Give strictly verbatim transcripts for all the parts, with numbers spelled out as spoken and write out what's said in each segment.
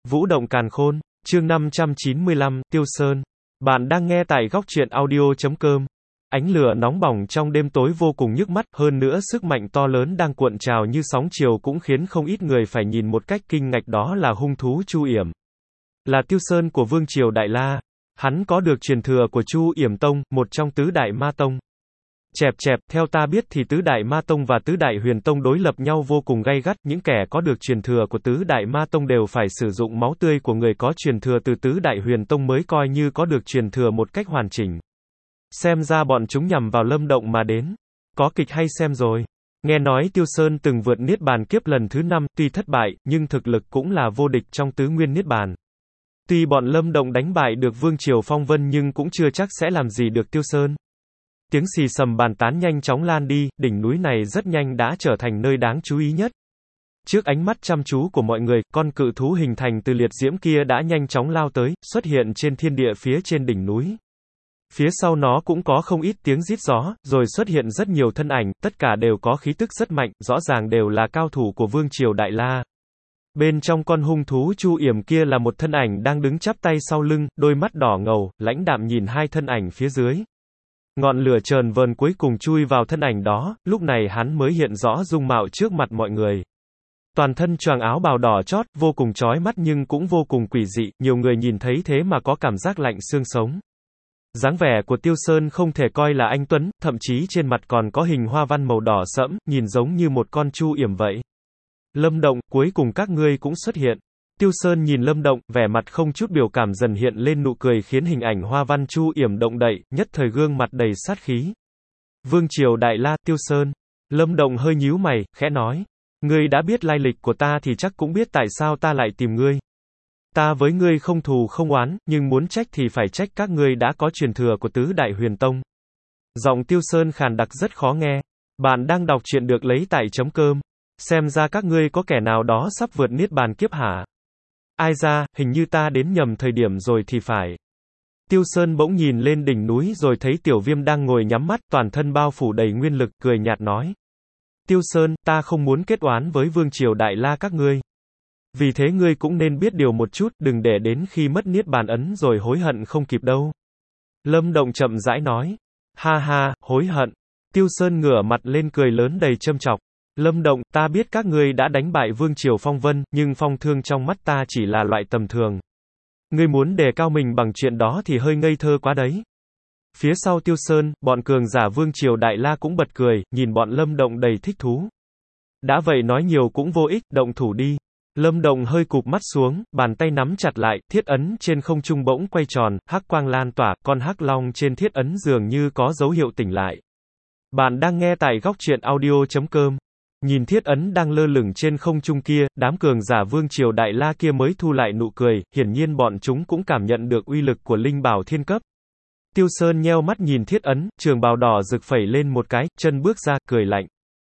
Vũ động càn khôn, chương năm trăm chín mươi lăm, Tiêu Sơn. Bạn đang nghe tại góc truyện audio chấm com. Ánh lửa nóng bỏng trong đêm tối vô cùng nhức mắt, hơn nữa sức mạnh to lớn đang cuộn trào như sóng chiều cũng khiến không ít người phải nhìn một cách kinh ngạc, đó là hung thú Chu Yểm. Là Tiêu Sơn của Vương triều Đại La. Hắn có được truyền thừa của Chu Yểm Tông, một trong tứ đại ma tông. Chẹp chẹp, theo ta biết thì tứ đại ma tông và tứ đại huyền tông đối lập nhau vô cùng gay gắt, những kẻ có được truyền thừa của tứ đại ma tông đều phải sử dụng máu tươi của người có truyền thừa từ tứ đại huyền tông mới coi như có được truyền thừa một cách hoàn chỉnh. Xem ra bọn chúng nhằm vào Lâm Động mà đến. Có kịch hay xem rồi. Nghe nói Tiêu Sơn từng vượt niết bàn kiếp lần thứ năm, tuy thất bại, nhưng thực lực cũng là vô địch trong tứ nguyên niết bàn. Tuy bọn Lâm Động đánh bại được Vương triều Phong Vân nhưng cũng chưa chắc sẽ làm gì được Tiêu Sơn. Tiếng xì xầm bàn tán nhanh chóng lan đi, đỉnh núi này rất nhanh đã trở thành nơi đáng chú ý nhất. Trước ánh mắt chăm chú của mọi người, con cự thú hình thành từ liệt diễm kia đã nhanh chóng lao tới, xuất hiện trên thiên địa phía trên đỉnh núi. Phía sau nó cũng có không ít tiếng rít gió, rồi xuất hiện rất nhiều thân ảnh, tất cả đều có khí tức rất mạnh, rõ ràng đều là cao thủ của Vương triều Đại La. Bên trong con hung thú Chu Yểm kia là một thân ảnh đang đứng chắp tay sau lưng, đôi mắt đỏ ngầu, lãnh đạm nhìn hai thân ảnh phía dưới. Ngọn lửa chờn vờn cuối cùng chui vào thân ảnh đó, lúc này hắn mới hiện rõ dung mạo trước mặt mọi người. Toàn thân choàng áo bào đỏ chót, vô cùng chói mắt nhưng cũng vô cùng quỷ dị, nhiều người nhìn thấy thế mà có cảm giác lạnh xương sống. Dáng vẻ của Tiêu Sơn không thể coi là anh tuấn, thậm chí trên mặt còn có hình hoa văn màu đỏ sẫm, nhìn giống như một con Chu Yểm vậy. Lâm Động, cuối cùng các ngươi cũng xuất hiện. Tiêu Sơn nhìn Lâm Động, vẻ mặt không chút biểu cảm dần hiện lên nụ cười khiến hình ảnh hoa văn Chu Yểm động đậy, nhất thời gương mặt đầy sát khí. Vương triều Đại La, Tiêu Sơn. Lâm Động hơi nhíu mày, khẽ nói. Ngươi đã biết lai lịch của ta thì chắc cũng biết tại sao ta lại tìm ngươi. Ta với ngươi không thù không oán, nhưng muốn trách thì phải trách các ngươi đã có truyền thừa của tứ đại huyền tông. Giọng Tiêu Sơn khàn đặc rất khó nghe. Bạn đang đọc truyện được lấy tại chấm com. Xem ra các ngươi có kẻ nào đó sắp vượt niết bàn kiếp hả? Ai ra, hình như ta đến nhầm thời điểm rồi thì phải. Tiêu Sơn bỗng nhìn lên đỉnh núi rồi thấy Tiểu Viêm đang ngồi nhắm mắt, toàn thân bao phủ đầy nguyên lực, cười nhạt nói. Tiêu Sơn, ta không muốn kết oán với Vương triều Đại La các ngươi. Vì thế ngươi cũng nên biết điều một chút, đừng để đến khi mất niết bàn ấn rồi hối hận không kịp đâu. Lâm Động chậm rãi nói. Ha ha, hối hận. Tiêu Sơn ngửa mặt lên cười lớn đầy châm chọc. Lâm Động, ta biết các ngươi đã đánh bại Vương triều Phong Vân, nhưng phong thương trong mắt ta chỉ là loại tầm thường. Ngươi muốn đề cao mình bằng chuyện đó thì hơi ngây thơ quá đấy. Phía sau Tiêu Sơn, bọn cường giả Vương triều Đại La cũng bật cười, nhìn bọn Lâm Động đầy thích thú. Đã vậy nói nhiều cũng vô ích, động thủ đi. Lâm Động hơi cụp mắt xuống, bàn tay nắm chặt lại, thiết ấn trên không trung bỗng quay tròn, hắc quang lan tỏa, con hắc long trên thiết ấn dường như có dấu hiệu tỉnh lại. Bạn đang nghe tại góc truyện audio chấm com. Nhìn thiết ấn đang lơ lửng trên không trung kia, đám cường giả Vương triều Đại La kia mới thu lại nụ cười, hiển nhiên bọn chúng cũng cảm nhận được uy lực của linh bảo thiên cấp. Tiêu Sơn nheo mắt nhìn thiết ấn, trường bào đỏ rực phẩy lên một cái, chân bước ra, cười lạnh.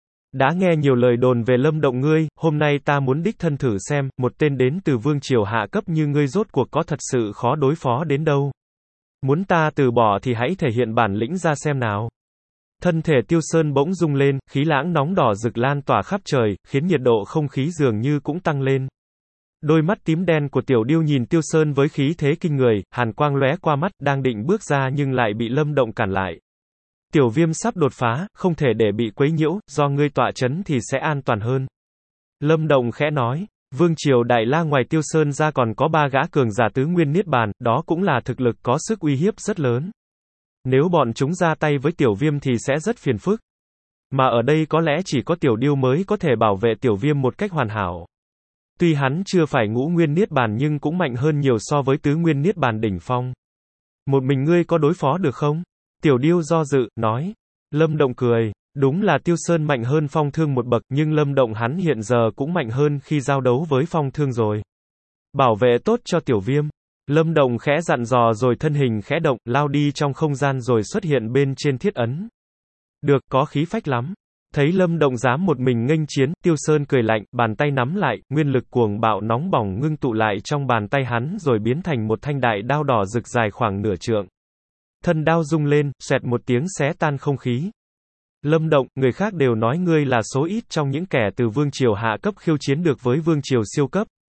Đã nghe nhiều lời đồn về Lâm Động ngươi, hôm nay ta muốn đích thân thử xem, một tên đến từ Vương triều hạ cấp như ngươi rốt cuộc có thật sự khó đối phó đến đâu. Muốn ta từ bỏ thì hãy thể hiện bản lĩnh ra xem nào. Thân thể Tiêu Sơn bỗng rung lên, khí lãng nóng đỏ rực lan tỏa khắp trời, khiến nhiệt độ không khí dường như cũng tăng lên. Đôi mắt tím đen của Tiểu Điêu nhìn Tiêu Sơn với khí thế kinh người, hàn quang lóe qua mắt, đang định bước ra nhưng lại bị Lâm Động cản lại. Tiểu Viêm sắp đột phá, không thể để bị quấy nhiễu, do ngươi tọa chấn thì sẽ an toàn hơn. Lâm Động khẽ nói, Vương triều Đại La ngoài Tiêu Sơn ra còn có ba gã cường giả tứ nguyên niết bàn, đó cũng là thực lực có sức uy hiếp rất lớn. Nếu bọn chúng ra tay với Tiểu Viêm thì sẽ rất phiền phức. Mà ở đây có lẽ chỉ có Tiểu Điêu mới có thể bảo vệ Tiểu Viêm một cách hoàn hảo. Tuy hắn chưa phải ngũ nguyên niết bàn nhưng cũng mạnh hơn nhiều so với tứ nguyên niết bàn đỉnh phong. Một mình ngươi có đối phó được không? Tiểu Điêu do dự, nói. Lâm Động cười. Đúng là Tiêu Sơn mạnh hơn phong thương một bậc, nhưng Lâm Động hắn hiện giờ cũng mạnh hơn khi giao đấu với phong thương rồi. Bảo vệ tốt cho Tiểu Viêm. Lâm Động khẽ dặn dò rồi thân hình khẽ động, lao đi trong không gian rồi xuất hiện bên trên thiết ấn. Được, có khí phách lắm. Thấy Lâm Động dám một mình nghênh chiến, Tiêu Sơn cười lạnh, bàn tay nắm lại, nguyên lực cuồng bạo nóng bỏng ngưng tụ lại trong bàn tay hắn rồi biến thành một thanh đại đao đỏ rực dài khoảng nửa trượng. Thân đao rung lên, xoẹt một tiếng xé tan không khí. Lâm Động, người khác đều nói ngươi là số ít trong những kẻ từ Vương triều hạ cấp khiêu chiến được với Vương triều siêu cấp.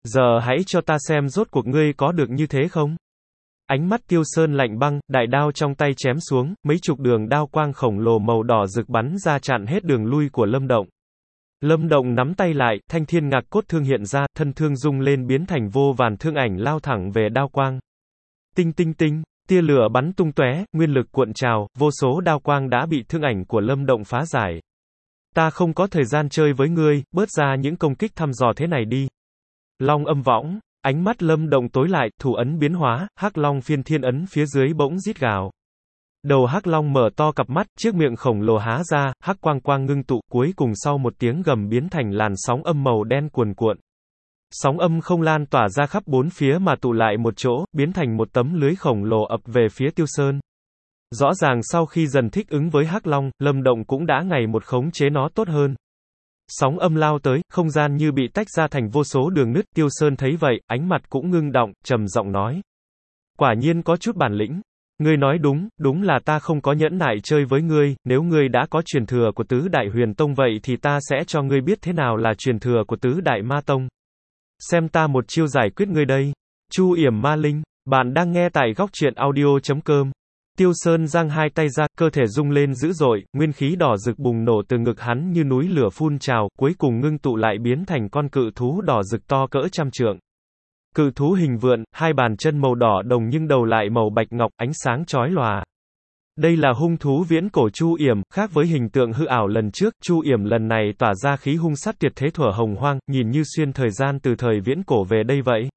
Giờ hãy cho ta xem rốt cuộc ngươi có được như thế không? Ánh mắt Tiêu Sơn lạnh băng, đại đao trong tay chém xuống, mấy chục đường đao quang khổng lồ màu đỏ rực bắn ra chặn hết đường lui của Lâm Động. Lâm Động nắm tay lại, thanh thiên ngạc cốt thương hiện ra, thân thương rung lên biến thành vô vàn thương ảnh lao thẳng về đao quang. Tinh tinh tinh, tia lửa bắn tung tóe, nguyên lực cuộn trào, vô số đao quang đã bị thương ảnh của Lâm Động phá giải. Ta không có thời gian chơi với ngươi, bớt ra những công kích thăm dò thế này đi. Long âm võng, ánh mắt Lâm Động tối lại, thủ ấn biến hóa, hắc long phiên thiên ấn phía dưới bỗng rít gào. Đầu hắc long mở to cặp mắt, chiếc miệng khổng lồ há ra, hắc quang quang ngưng tụ, cuối cùng sau một tiếng gầm biến thành làn sóng âm màu đen cuồn cuộn. Sóng âm không lan tỏa ra khắp bốn phía mà tụ lại một chỗ, biến thành một tấm lưới khổng lồ ập về phía Tiêu Sơn. Rõ ràng sau khi dần thích ứng với hắc long, Lâm Động cũng đã ngày một khống chế nó tốt hơn. Sóng âm lao tới, không gian như bị tách ra thành vô số đường nứt, Tiêu Sơn thấy vậy, ánh mặt cũng ngưng động, trầm giọng nói. Quả nhiên có chút bản lĩnh. Ngươi nói đúng, đúng là ta không có nhẫn nại chơi với ngươi, nếu ngươi đã có truyền thừa của tứ đại huyền tông vậy thì ta sẽ cho ngươi biết thế nào là truyền thừa của tứ đại ma tông. Xem ta một chiêu giải quyết ngươi đây. Chu Yểm Ma Linh, bạn đang nghe tại góc truyện audio chấm com. Tiêu Sơn giang hai tay ra, cơ thể rung lên dữ dội, nguyên khí đỏ rực bùng nổ từ ngực hắn như núi lửa phun trào, cuối cùng ngưng tụ lại biến thành con cự thú đỏ rực to cỡ trăm trượng. Cự thú hình vượn, hai bàn chân màu đỏ đồng nhưng đầu lại màu bạch ngọc, ánh sáng chói lòa. Đây là hung thú viễn cổ Chu Yểm, khác với hình tượng hư ảo lần trước, Chu Yểm lần này tỏa ra khí hung sát tuyệt thế thuở hồng hoang, nhìn như xuyên thời gian từ thời viễn cổ về đây vậy.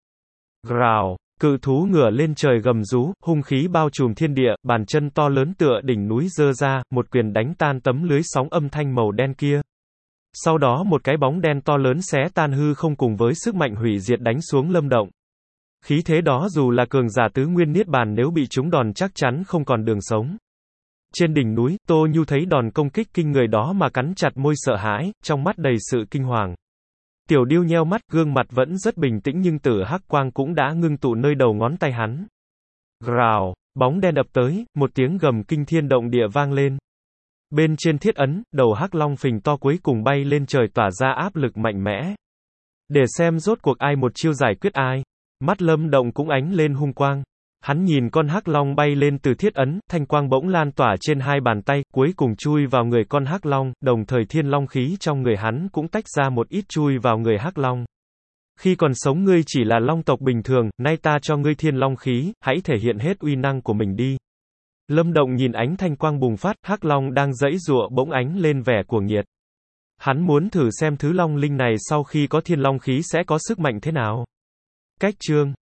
Gào, cự thú ngửa lên trời gầm rú, hung khí bao trùm thiên địa, bàn chân to lớn tựa đỉnh núi giơ ra, một quyền đánh tan tấm lưới sóng âm thanh màu đen kia. Sau đó một cái bóng đen to lớn xé tan hư không cùng với sức mạnh hủy diệt đánh xuống Lâm Động. Khí thế đó dù là cường giả tứ nguyên niết bàn nếu bị trúng đòn chắc chắn không còn đường sống. Trên đỉnh núi, Tô Nhu thấy đòn công kích kinh người đó mà cắn chặt môi sợ hãi, trong mắt đầy sự kinh hoàng. Tiểu Điêu nheo mắt, gương mặt vẫn rất bình tĩnh nhưng tử hắc quang cũng đã ngưng tụ nơi đầu ngón tay hắn. Gào, bóng đen ập tới, một tiếng gầm kinh thiên động địa vang lên. Bên trên thiết ấn, đầu hắc long phình to cuối cùng bay lên trời tỏa ra áp lực mạnh mẽ. Để xem rốt cuộc ai một chiêu giải quyết ai. Mắt Lâm Động cũng ánh lên hung quang. Hắn nhìn con hắc long bay lên từ thiết ấn, thanh quang bỗng lan tỏa trên hai bàn tay, cuối cùng chui vào người con hắc long, đồng thời thiên long khí trong người hắn cũng tách ra một ít chui vào người hắc long. Khi còn sống ngươi chỉ là long tộc bình thường, nay ta cho ngươi thiên long khí, hãy thể hiện hết uy năng của mình đi. Lâm Động nhìn ánh thanh quang bùng phát, hắc long đang giãy giụa bỗng ánh lên vẻ cuồng nhiệt. Hắn muốn thử xem thứ long linh này sau khi có thiên long khí sẽ có sức mạnh thế nào. Cách chương